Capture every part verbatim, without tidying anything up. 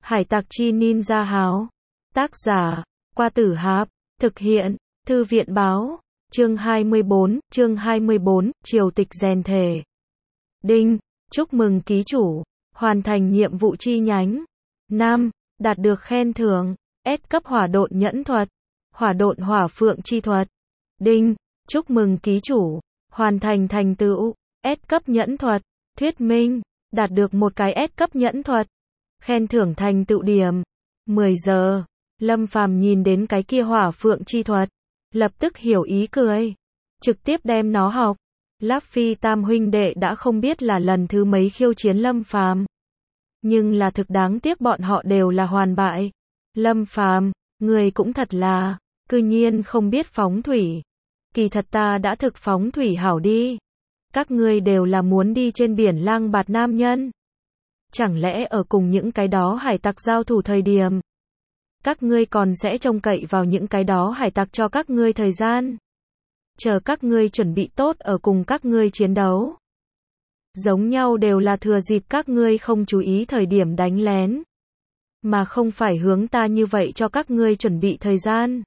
Hải tặc chi ninja háo. Tác giả, Qua Tử Hạp. Thực hiện, Thư viện báo. Chương hai mươi bốn, chương hai mươi bốn, triều tịch rèn thể. Đinh, chúc mừng ký chủ, hoàn thành nhiệm vụ chi nhánh. Nam, đạt được khen thưởng, S cấp hỏa độn nhẫn thuật, hỏa độn hỏa phượng chi thuật. Đinh, chúc mừng ký chủ, hoàn thành thành tựu, S cấp nhẫn thuật, thuyết minh, đạt được một cái S cấp nhẫn thuật. Khen thưởng thành tựu điểm, mười giờ. Lâm Phàm nhìn đến cái kia hỏa phượng chi thuật, lập tức hiểu ý cười, trực tiếp đem nó học. Láp Phi tam huynh đệ đã không biết là lần thứ mấy khiêu chiến Lâm Phàm, nhưng là thực đáng tiếc bọn họ đều là hoàn bại. Lâm Phàm, người cũng thật là, cư nhiên không biết phóng thủy. Kỳ thật ta đã thực phóng thủy hảo đi. Các ngươi đều là muốn đi trên biển lang bạt nam nhân. Chẳng lẽ ở cùng những cái đó hải tặc giao thủ thời điểm, các ngươi còn sẽ trông cậy vào những cái đó hải tặc cho các ngươi thời gian, chờ các ngươi chuẩn bị tốt ở cùng các ngươi chiến đấu. Giống nhau đều là thừa dịp các ngươi không chú ý thời điểm đánh lén, mà không phải hướng ta như vậy cho các ngươi chuẩn bị thời gian.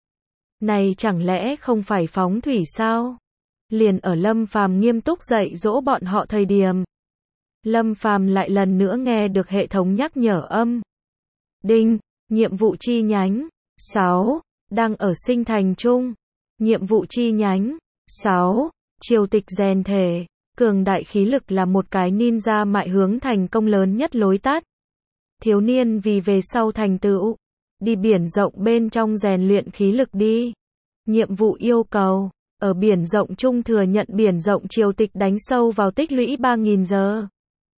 Này chẳng lẽ không phải phóng thủy sao? Liền ở Lâm Phàm nghiêm túc dạy dỗ bọn họ thời điểm, Lâm Phàm lại lần nữa nghe được hệ thống nhắc nhở âm. Đinh, nhiệm vụ chi nhánh sáu, đang ở sinh thành chung. Nhiệm vụ chi nhánh sáu, triều tịch rèn thể, cường đại khí lực là một cái ninja mại hướng thành công lớn nhất lối tắt. Thiếu niên vì về sau thành tựu, đi biển rộng bên trong rèn luyện khí lực đi. Nhiệm vụ yêu cầu, ở biển rộng chung thừa nhận biển rộng triều tịch đánh sâu vào tích lũy ba nghìn giờ.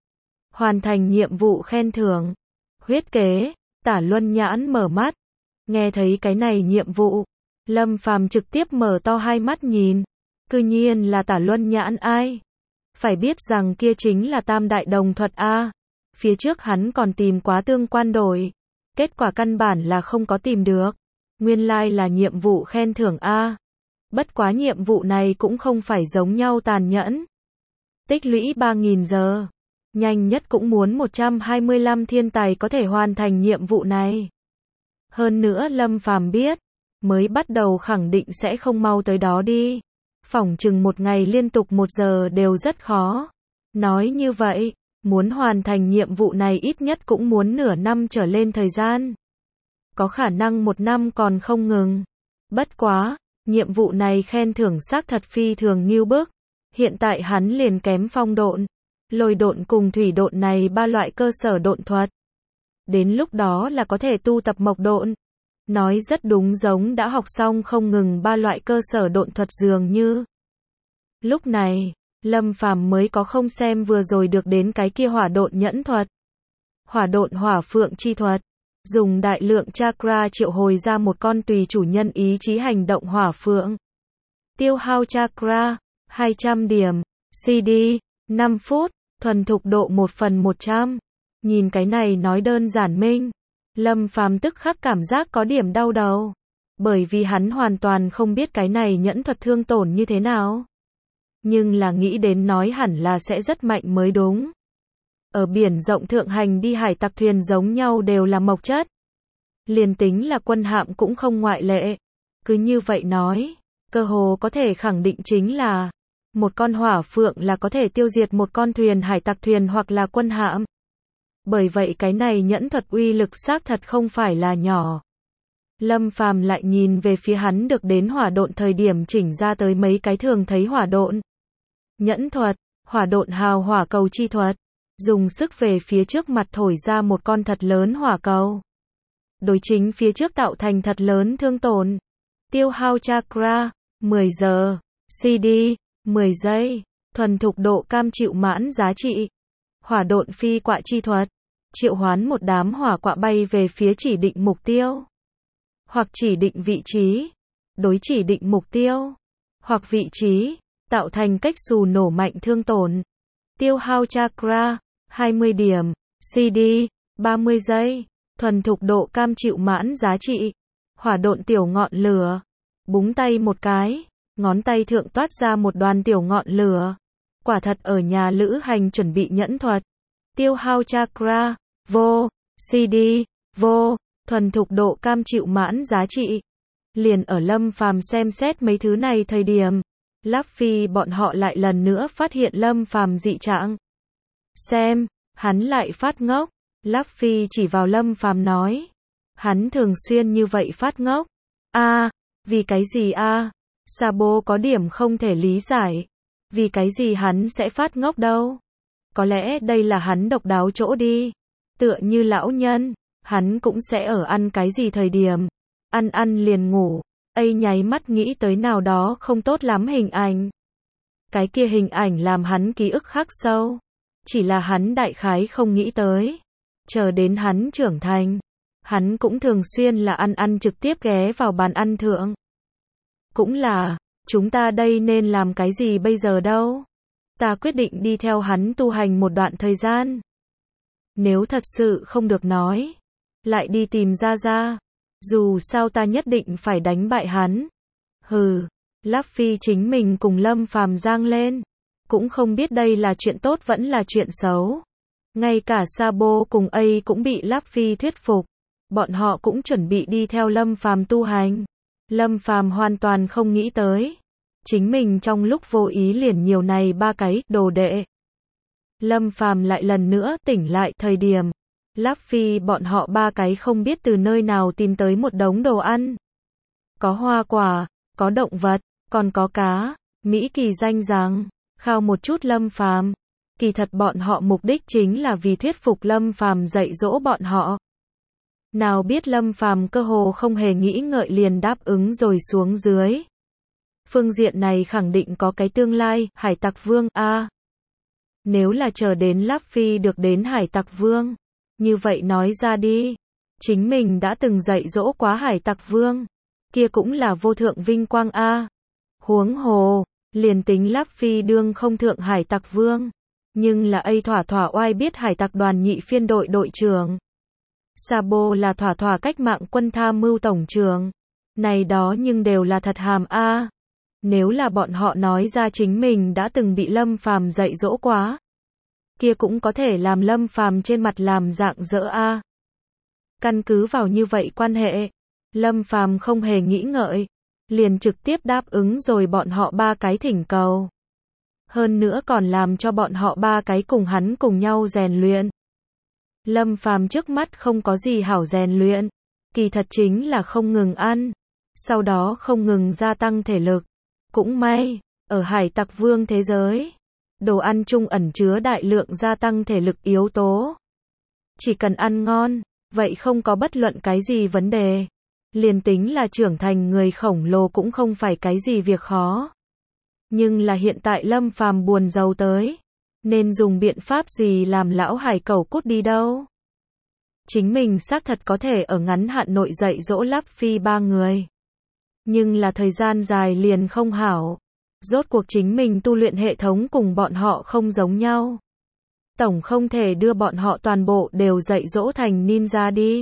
Hoàn thành nhiệm vụ khen thưởng. Huyết kế, Tả Luân Nhãn mở mắt. Nghe thấy cái này nhiệm vụ, Lâm Phàm trực tiếp mở to hai mắt nhìn. Cư nhiên là Tả Luân Nhãn ai? Phải biết rằng kia chính là tam đại đồng thuật A. Phía trước hắn còn tìm quá tương quan đổi, kết quả căn bản là không có tìm được. Nguyên lai là nhiệm vụ khen thưởng A. Bất quá nhiệm vụ này cũng không phải giống nhau tàn nhẫn. Tích lũy ba nghìn giờ. Nhanh nhất cũng muốn một trăm hai mươi lăm thiên tài có thể hoàn thành nhiệm vụ này. Hơn nữa Lâm Phàm biết, mới bắt đầu khẳng định sẽ không mau tới đó đi. Phỏng chừng một ngày liên tục một giờ đều rất khó. Nói như vậy, muốn hoàn thành nhiệm vụ này ít nhất cũng muốn nửa năm trở lên thời gian. Có khả năng một năm còn không ngừng. Bất quá, nhiệm vụ này khen thưởng xác thật phi thường nghiêu bức. Hiện tại hắn liền kém phong độn, lôi độn cùng thủy độn này ba loại cơ sở độn thuật. Đến lúc đó là có thể tu tập mộc độn. Nói rất đúng, giống đã học xong không ngừng ba loại cơ sở độn thuật dường như. Lúc này, Lâm Phàm mới có không xem vừa rồi được đến cái kia hỏa độn nhẫn thuật. Hỏa độn hỏa phượng chi thuật. Dùng đại lượng chakra triệu hồi ra một con tùy chủ nhân ý chí hành động hỏa phượng. Tiêu hao chakra, hai trăm điểm. xê đê, năm phút. Thuần thục độ một phần một trăm. Nhìn cái này nói đơn giản minh, Lâm Phàm tức khắc cảm giác có điểm đau đầu. Bởi vì hắn hoàn toàn không biết cái này nhẫn thuật thương tổn như thế nào. Nhưng là nghĩ đến nói hẳn là sẽ rất mạnh mới đúng. Ở biển rộng thượng hành đi hải tặc thuyền giống nhau đều là mộc chất. Liền tính là quân hạm cũng không ngoại lệ. Cứ như vậy nói, cơ hồ có thể khẳng định chính là một con hỏa phượng là có thể tiêu diệt một con thuyền hải tặc thuyền hoặc là quân hạm. Bởi vậy cái này nhẫn thuật uy lực xác thật không phải là nhỏ. Lâm Phàm lại nhìn về phía hắn được đến hỏa độn thời điểm chỉnh ra tới mấy cái thường thấy hỏa độn. Nhẫn thuật, hỏa độn hào hỏa cầu chi thuật. Dùng sức về phía trước mặt thổi ra một con thật lớn hỏa cầu. Đối chính phía trước tạo thành thật lớn thương tổn. Tiêu hao chakra, mười giờ. xê đê, mười giây. Thuần thục độ cam chịu mãn giá trị. Hỏa độn phi quạ chi thuật. Triệu hoán một đám hỏa quạ bay về phía chỉ định mục tiêu. Hoặc chỉ định vị trí. Đối chỉ định mục tiêu. Hoặc vị trí. Tạo thành cách xù nổ mạnh thương tổn. Tiêu hao chakra, hai mươi điểm. xê đê, ba mươi giây. Thuần thục độ cam chịu mãn giá trị. Hỏa độn tiểu ngọn lửa. Búng tay một cái, ngón tay thượng toát ra một đoàn tiểu ngọn lửa. Quả thật ở nhà lữ hành chuẩn bị nhẫn thuật. Tiêu hao chakra, vô, xê đê, vô, thuần thục độ cam chịu mãn giá trị. Liền ở Lâm Phàm xem xét mấy thứ này thời điểm, Luffy bọn họ lại lần nữa phát hiện Lâm Phàm dị trạng. Xem, hắn lại phát ngốc. Luffy chỉ vào Lâm Phàm nói. Hắn thường xuyên như vậy phát ngốc. A, à, vì cái gì a? À? Sabo có điểm không thể lý giải. Vì cái gì hắn sẽ phát ngốc đâu? Có lẽ đây là hắn độc đáo chỗ đi. Tựa như lão nhân, hắn cũng sẽ ở ăn cái gì thời điểm. Ăn ăn liền ngủ. Ây nháy mắt nghĩ tới nào đó không tốt lắm hình ảnh. Cái kia hình ảnh làm hắn ký ức khắc sâu. Chỉ là hắn đại khái không nghĩ tới. Chờ đến hắn trưởng thành. Hắn cũng thường xuyên là ăn ăn trực tiếp ghé vào bàn ăn thượng. Cũng là, chúng ta đây nên làm cái gì bây giờ đâu? Ta quyết định đi theo hắn tu hành một đoạn thời gian. Nếu thật sự không được nói, lại đi tìm Gia Gia. Dù sao ta nhất định phải đánh bại hắn. Hừ, Luffy chính mình cùng Lâm Phàm giang lên. Cũng không biết đây là chuyện tốt vẫn là chuyện xấu. Ngay cả Sabo cùng A cũng bị Luffy thuyết phục. Bọn họ cũng chuẩn bị đi theo Lâm Phàm tu hành. Lâm Phàm hoàn toàn không nghĩ tới. Chính mình trong lúc vô ý liền nhiều này ba cái đồ đệ. Lâm Phàm lại lần nữa tỉnh lại thời điểm. Luffy bọn họ ba cái không biết từ nơi nào tìm tới một đống đồ ăn. Có hoa quả, có động vật, còn có cá. Mỹ Kỳ danh rằng, khao một chút Lâm Phàm. Kỳ thật bọn họ mục đích chính là vì thuyết phục Lâm Phàm dạy dỗ bọn họ. Nào biết Lâm Phàm cơ hồ không hề nghĩ ngợi liền đáp ứng rồi xuống dưới. Phương diện này khẳng định có cái tương lai, Hải Tặc Vương a. À, nếu là chờ đến Luffy được đến Hải Tặc Vương, như vậy nói ra đi, chính mình đã từng dạy dỗ quá Hải Tặc Vương, kia cũng là vô thượng vinh quang a. À, huống hồ, liền tính Luffy đương không thượng Hải Tặc Vương, nhưng là A thỏa thỏa oai biết Hải Tặc đoàn nhị phiên đội đội trưởng. Sabo là thỏa thỏa cách mạng quân tham mưu tổng trưởng. Này đó nhưng đều là thật hàm a. À, nếu là bọn họ nói ra chính mình đã từng bị Lâm Phàm dạy dỗ quá, kia cũng có thể làm Lâm Phàm trên mặt làm dạng dỡ a. À, căn cứ vào như vậy quan hệ, Lâm Phàm không hề nghĩ ngợi, liền trực tiếp đáp ứng rồi bọn họ ba cái thỉnh cầu. Hơn nữa còn làm cho bọn họ ba cái cùng hắn cùng nhau rèn luyện. Lâm Phàm trước mắt không có gì hảo rèn luyện, kỳ thật chính là không ngừng ăn, sau đó không ngừng gia tăng thể lực. Cũng may, ở Hải Tặc Vương thế giới, đồ ăn chung ẩn chứa đại lượng gia tăng thể lực yếu tố. Chỉ cần ăn ngon, vậy không có bất luận cái gì vấn đề. Liền tính là trưởng thành người khổng lồ cũng không phải cái gì việc khó. Nhưng là hiện tại Lâm Phàm buồn giàu tới, nên dùng biện pháp gì làm lão hải cẩu cút đi đâu. Chính mình xác thật có thể ở ngắn hạn nội dạy dỗ Luffy ba người. Nhưng là thời gian dài liền không hảo. Rốt cuộc chính mình tu luyện hệ thống cùng bọn họ không giống nhau. Tổng không thể đưa bọn họ toàn bộ đều dạy dỗ thành ninja đi.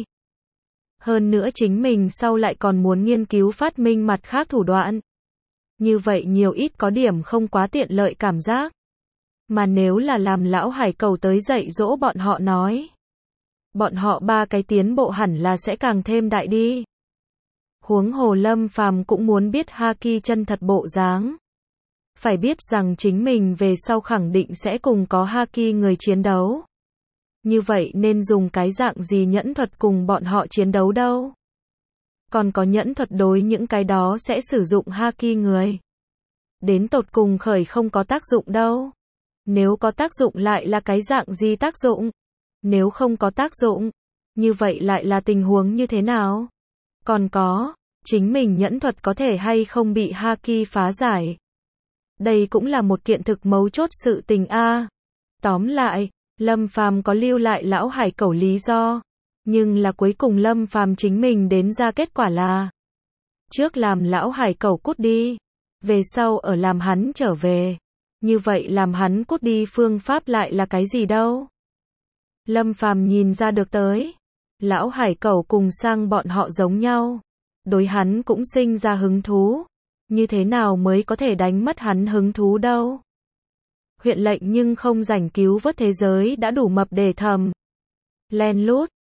Hơn nữa chính mình sau lại còn muốn nghiên cứu phát minh mặt khác thủ đoạn. Như vậy nhiều ít có điểm không quá tiện lợi cảm giác. Mà nếu là làm lão hải cẩu tới dạy dỗ bọn họ nói, bọn họ ba cái tiến bộ hẳn là sẽ càng thêm đại đi. Huống hồ Lâm Phàm cũng muốn biết Haki chân thật bộ dáng. Phải biết rằng chính mình về sau khẳng định sẽ cùng có Haki người chiến đấu. Như vậy nên dùng cái dạng gì nhẫn thuật cùng bọn họ chiến đấu đâu? Còn có nhẫn thuật đối những cái đó sẽ sử dụng Haki người. Đến tột cùng khởi không có tác dụng đâu. Nếu có tác dụng lại là cái dạng gì tác dụng? Nếu không có tác dụng, như vậy lại là tình huống như thế nào? Còn có, chính mình nhẫn thuật có thể hay không bị Haki phá giải? Đây cũng là một kiện thực mấu chốt sự tình a. À, tóm lại, Lâm Phàm có lưu lại lão hải cẩu lý do, nhưng là cuối cùng Lâm Phàm chính mình đến ra kết quả là trước làm lão hải cẩu cút đi, về sau ở làm hắn trở về. Như vậy làm hắn cút đi phương pháp lại là cái gì đâu? Lâm Phàm nhìn ra được tới, lão hải cẩu cùng sang bọn họ giống nhau, đối hắn cũng sinh ra hứng thú. Như thế nào mới có thể đánh mất hắn hứng thú đâu? Huyện lệnh nhưng không rảnh cứu vớt thế giới đã đủ mập để thầm. Len lút,